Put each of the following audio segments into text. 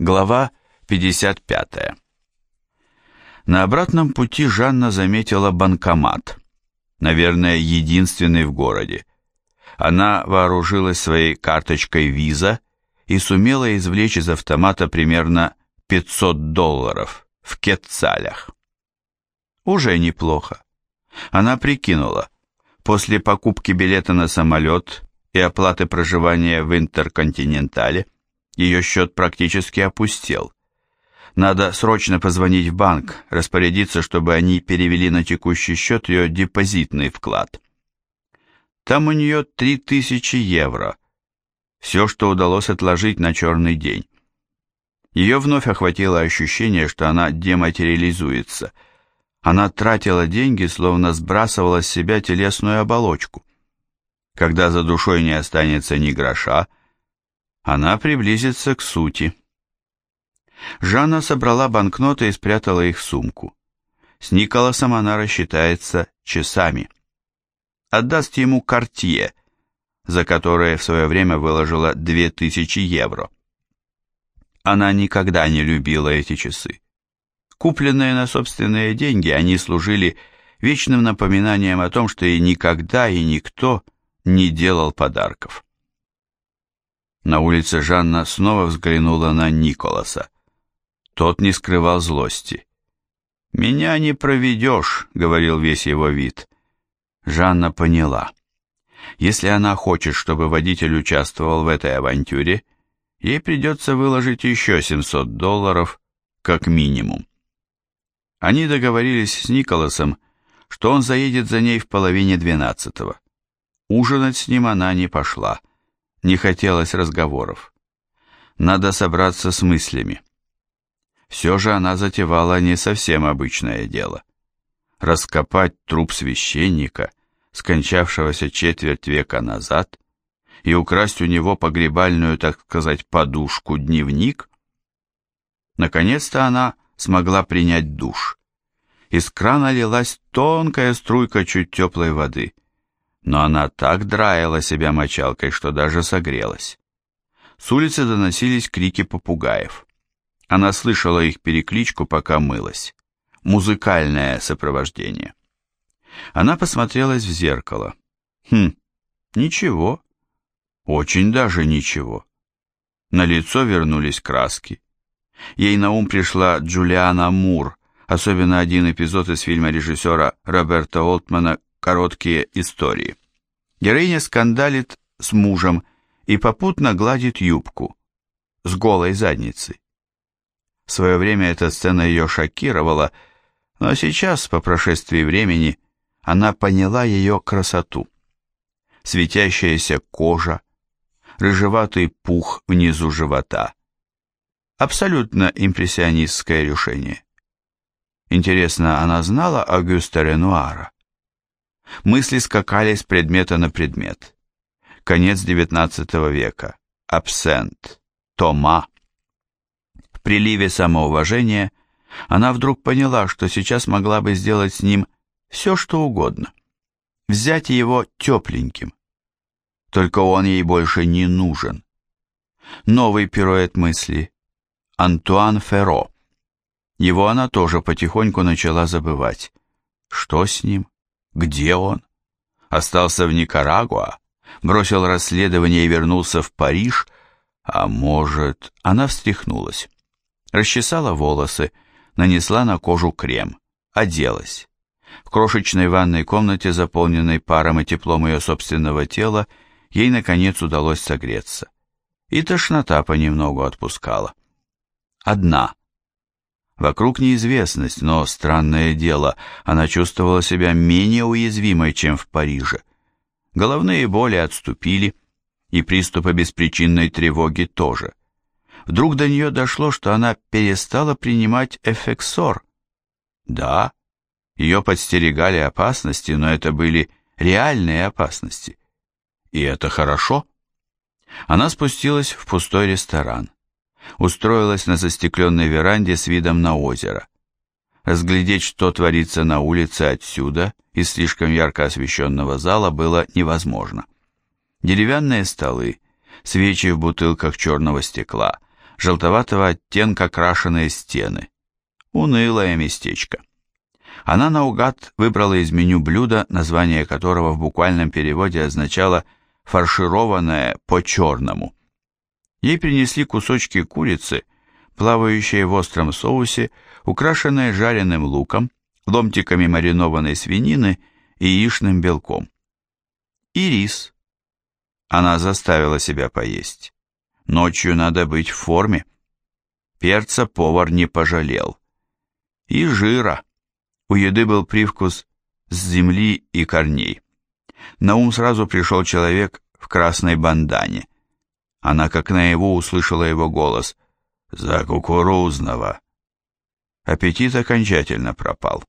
Глава 55. На обратном пути Жанна заметила банкомат, наверное, единственный в городе. Она вооружилась своей карточкой Visa и сумела извлечь из автомата примерно $500 в кецалях. Уже неплохо. Она прикинула, после покупки билета на самолет и оплаты проживания в Интерконтинентале ее счет практически опустел. Надо срочно позвонить в банк, распорядиться, чтобы они перевели на текущий счет ее депозитный вклад. Там у нее 3000 евро. Все, что удалось отложить на черный день. Ее вновь охватило ощущение, что она дематериализуется. Она тратила деньги, словно сбрасывала с себя телесную оболочку. Когда за душой не останется ни гроша, она приблизится к сути. Жанна собрала банкноты и спрятала их в сумку. С Николасом она рассчитается часами. Отдаст ему Cartier, за которое в свое время выложила 2000 евро. Она никогда не любила эти часы. Купленные на собственные деньги, они служили вечным напоминанием о том, что ей никогда и никто не делал подарков. На улице Жанна снова взглянула на Николаса. Тот не скрывал злости. «Меня не проведешь», — говорил весь его вид. Жанна поняла. Если она хочет, чтобы водитель участвовал в этой авантюре, ей придется выложить еще $700, как минимум. Они договорились с Николасом, что он заедет за ней в 11:30. Ужинать с ним она не пошла. Не хотелось разговоров. Надо собраться с мыслями. Все же она затевала не совсем обычное дело. Раскопать труп священника, скончавшегося четверть века назад, и украсть у него погребальную, так сказать, подушку-дневник. Наконец-то она смогла принять душ. Из крана лилась тонкая струйка чуть теплой воды. Но она так драила себя мочалкой, что даже согрелась. С улицы доносились крики попугаев. Она слышала их перекличку, пока мылась. Музыкальное сопровождение. Она посмотрелась в зеркало. Ничего. Очень даже ничего. На лицо вернулись краски. Ей на ум пришла Джулиана Мур, особенно один эпизод из фильма режиссера Роберта Олтмана «Короткие истории». Героиня скандалит с мужем и попутно гладит юбку с голой задницей. В свое время эта сцена ее шокировала, но сейчас, по прошествии времени, она поняла ее красоту. Светящаяся кожа, рыжеватый пух внизу живота. Абсолютно импрессионистское решение. Интересно, она знала Огюста Ренуара? Мысли скакали с предмета на предмет. Конец XIX века. Абсент. Тома. В приливе самоуважения она вдруг поняла, что сейчас могла бы сделать с ним все, что угодно. Взять его тепленьким. Только он ей больше не нужен. Новый пируэт мысли. Антуан Ферро. Его она тоже потихоньку начала забывать. Что с ним? Где он? Остался в Никарагуа? Бросил расследование и вернулся в Париж? А может... Она встряхнулась. Расчесала волосы, нанесла на кожу крем, оделась. В крошечной ванной комнате, заполненной паром и теплом ее собственного тела, ей, наконец, удалось согреться. И тошнота понемногу отпускала. Одна. Вокруг неизвестность, но, странное дело, она чувствовала себя менее уязвимой, чем в Париже. Головные боли отступили, и приступы беспричинной тревоги тоже. Вдруг до нее дошло, что она перестала принимать эфексор. Да, ее подстерегали опасности, но это были реальные опасности. И это хорошо. Она спустилась в пустой ресторан. Устроилась на застекленной веранде с видом на озеро. Разглядеть, что творится на улице отсюда, из слишком ярко освещенного зала, было невозможно. Деревянные столы, свечи в бутылках черного стекла, желтоватого оттенка крашеные стены. Унылое местечко. Она наугад выбрала из меню блюдо, название которого в буквальном переводе означало «фаршированное по-черному». Ей принесли кусочки курицы, плавающие в остром соусе, украшенные жареным луком, ломтиками маринованной свинины и яичным белком. И рис. Она заставила себя поесть. Ночью надо быть в форме. Перца повар не пожалел. И жира. У еды был привкус с земли и корней. На ум сразу пришел человек в красной бандане. Она как наяву услышала его голос. «За кукурузного!» Аппетит окончательно пропал.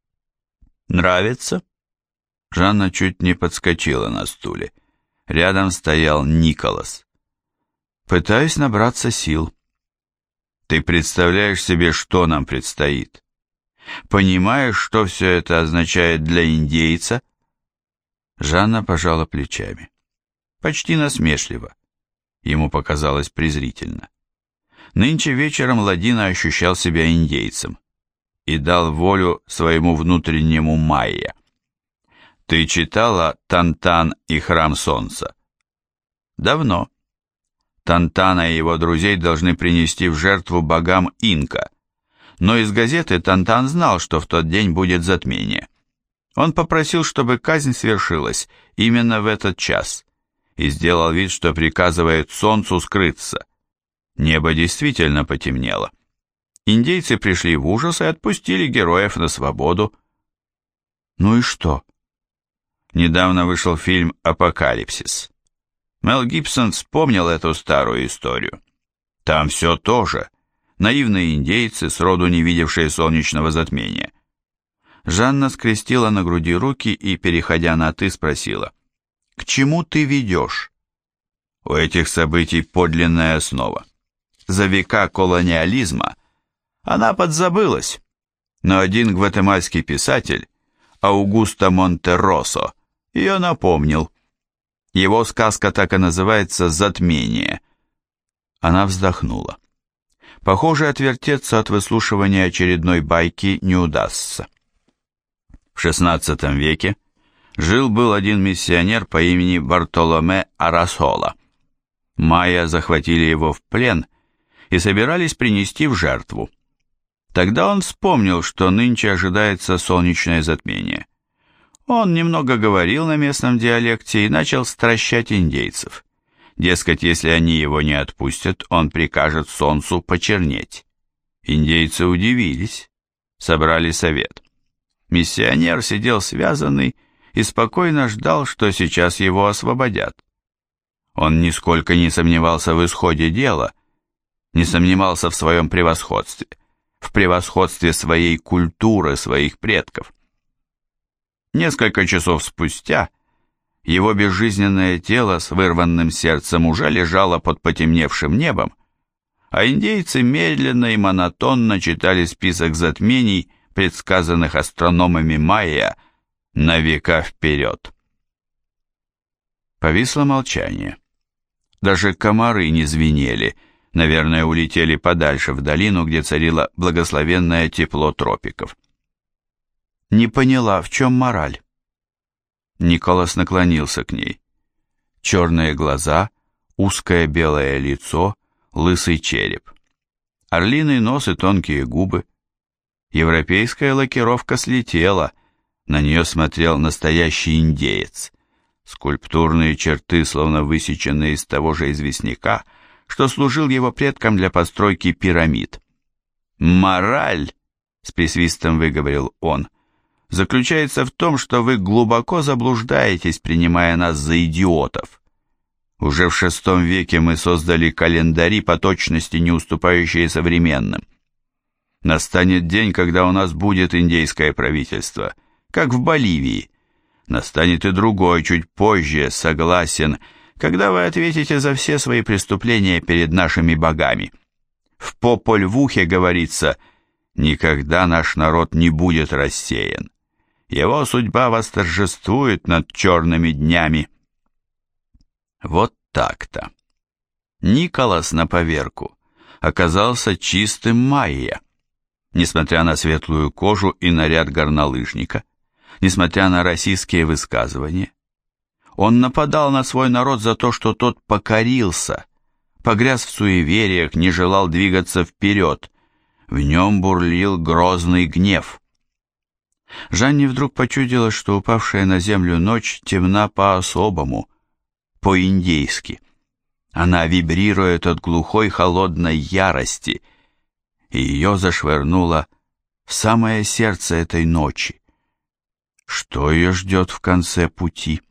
«Нравится?» Жанна чуть не подскочила на стуле. Рядом стоял Николас. «Пытаюсь набраться сил». «Ты представляешь себе, что нам предстоит? Понимаешь, что все это означает для индейца?» Жанна пожала плечами. Почти насмешливо. Ему показалось презрительно. Нынче вечером Ладина ощущал себя индейцем и дал волю своему внутреннему майя. «Ты читала «Тантан и храм солнца»?» «Давно. Тантана и его друзей должны принести в жертву богам инка, но из газеты Тантан знал, что в тот день будет затмение. Он попросил, чтобы казнь свершилась именно в этот час, и сделал вид, что приказывает солнцу скрыться. Небо действительно потемнело. Индейцы пришли в ужас и отпустили героев на свободу. Ну и что? Недавно вышел фильм «Апокалипсис». Мел Гибсон вспомнил эту старую историю. Там все то же. Наивные индейцы, сроду не видевшие солнечного затмения. Жанна скрестила на груди руки и, переходя на «ты», спросила: «К чему ты ведешь?» У этих событий подлинная основа. За века колониализма она подзабылась, но один гватемальский писатель, Аугусто Монтеросо, ее напомнил. Его сказка так и называется «Затмение». Она вздохнула. Похоже, отвертеться от выслушивания очередной байки не удастся. В XVI веке жил-был один миссионер по имени Бартоломе Арасола. Майя захватили его в плен и собирались принести в жертву. Тогда он вспомнил, что нынче ожидается солнечное затмение. Он немного говорил на местном диалекте и начал стращать индейцев. Дескать, если они его не отпустят, он прикажет солнцу почернеть. Индейцы удивились, собрали совет. Миссионер сидел связанный и спокойно ждал, что сейчас его освободят. Он нисколько не сомневался в исходе дела, не сомневался в своем превосходстве, в превосходстве своей культуры, своих предков. Несколько часов спустя его безжизненное тело с вырванным сердцем уже лежало под потемневшим небом, а индейцы медленно и монотонно читали список затмений, предсказанных астрономами майя на века вперед. Повисло молчание. Даже комары не звенели, наверное, улетели подальше в долину, где царило благословенное тепло тропиков. Не поняла, в чем мораль. Николас наклонился к ней. Черные глаза, узкое белое лицо, лысый череп. Орлиный нос и тонкие губы. Европейская лакировка слетела, на нее смотрел настоящий индеец. Скульптурные черты, словно высеченные из того же известняка, что служил его предкам для постройки пирамид. «Мораль», — с присвистом выговорил он, — «заключается в том, что вы глубоко заблуждаетесь, принимая нас за идиотов. Уже в VI веке мы создали календари по точности, не уступающие современным. Настанет день, когда у нас будет индейское правительство, как в Боливии. Настанет и другой, чуть позже, согласен, когда вы ответите за все свои преступления перед нашими богами. В Пополь Вухе говорится: никогда наш народ не будет рассеян. Его судьба восторжествует над черными днями». Вот так-то. Николас на поверку оказался чистым майя. Несмотря на светлую кожу и наряд горнолыжника, несмотря на российские высказывания, он нападал на свой народ за то, что тот покорился, погряз в суевериях, не желал двигаться вперед. В нем бурлил грозный гнев. Жанне вдруг почудилось, что упавшая на землю ночь темна по-особому, по-индейски. Она вибрирует от глухой холодной ярости, и ее зашвырнуло в самое сердце этой ночи. Что ее ждет в конце пути?